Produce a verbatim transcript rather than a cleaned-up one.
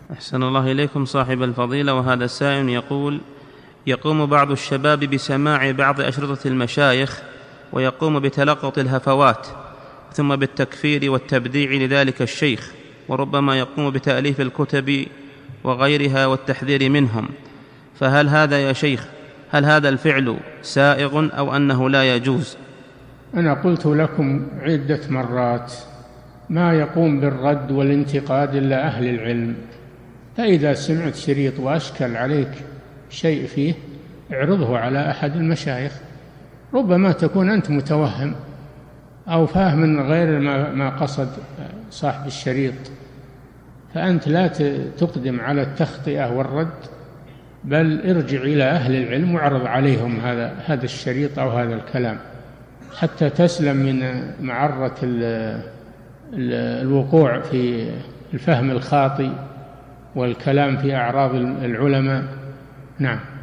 أحسن الله إليكم صاحب الفضيلة. وهذا السائل يقول: يقوم بعض الشباب بسماع بعض أشرطة المشايخ ويقوم بتلقط الهفوات ثم بالتكفير والتبديع لذلك الشيخ، وربما يقوم بتأليف الكتب وغيرها والتحذير منهم، فهل هذا يا شيخ هل هذا الفعل سائغ أو أنه لا يجوز؟ أنا قلت لكم عدة مرات: ما يقوم بالرد والانتقاد إلا أهل العلم. فإذا سمعت شريط وأشكل عليك شيء فيه اعرضه على أحد المشايخ، ربما تكون أنت متوهم أو فاهم غير ما قصد صاحب الشريط، فأنت لا تقدم على التخطئة والرد، بل ارجع إلى أهل العلم واعرض عليهم هذا هذا الشريط أو هذا الكلام حتى تسلم من معرة الوقوع في الفهم الخاطئ والكلام في أعراض العلماء. نعم.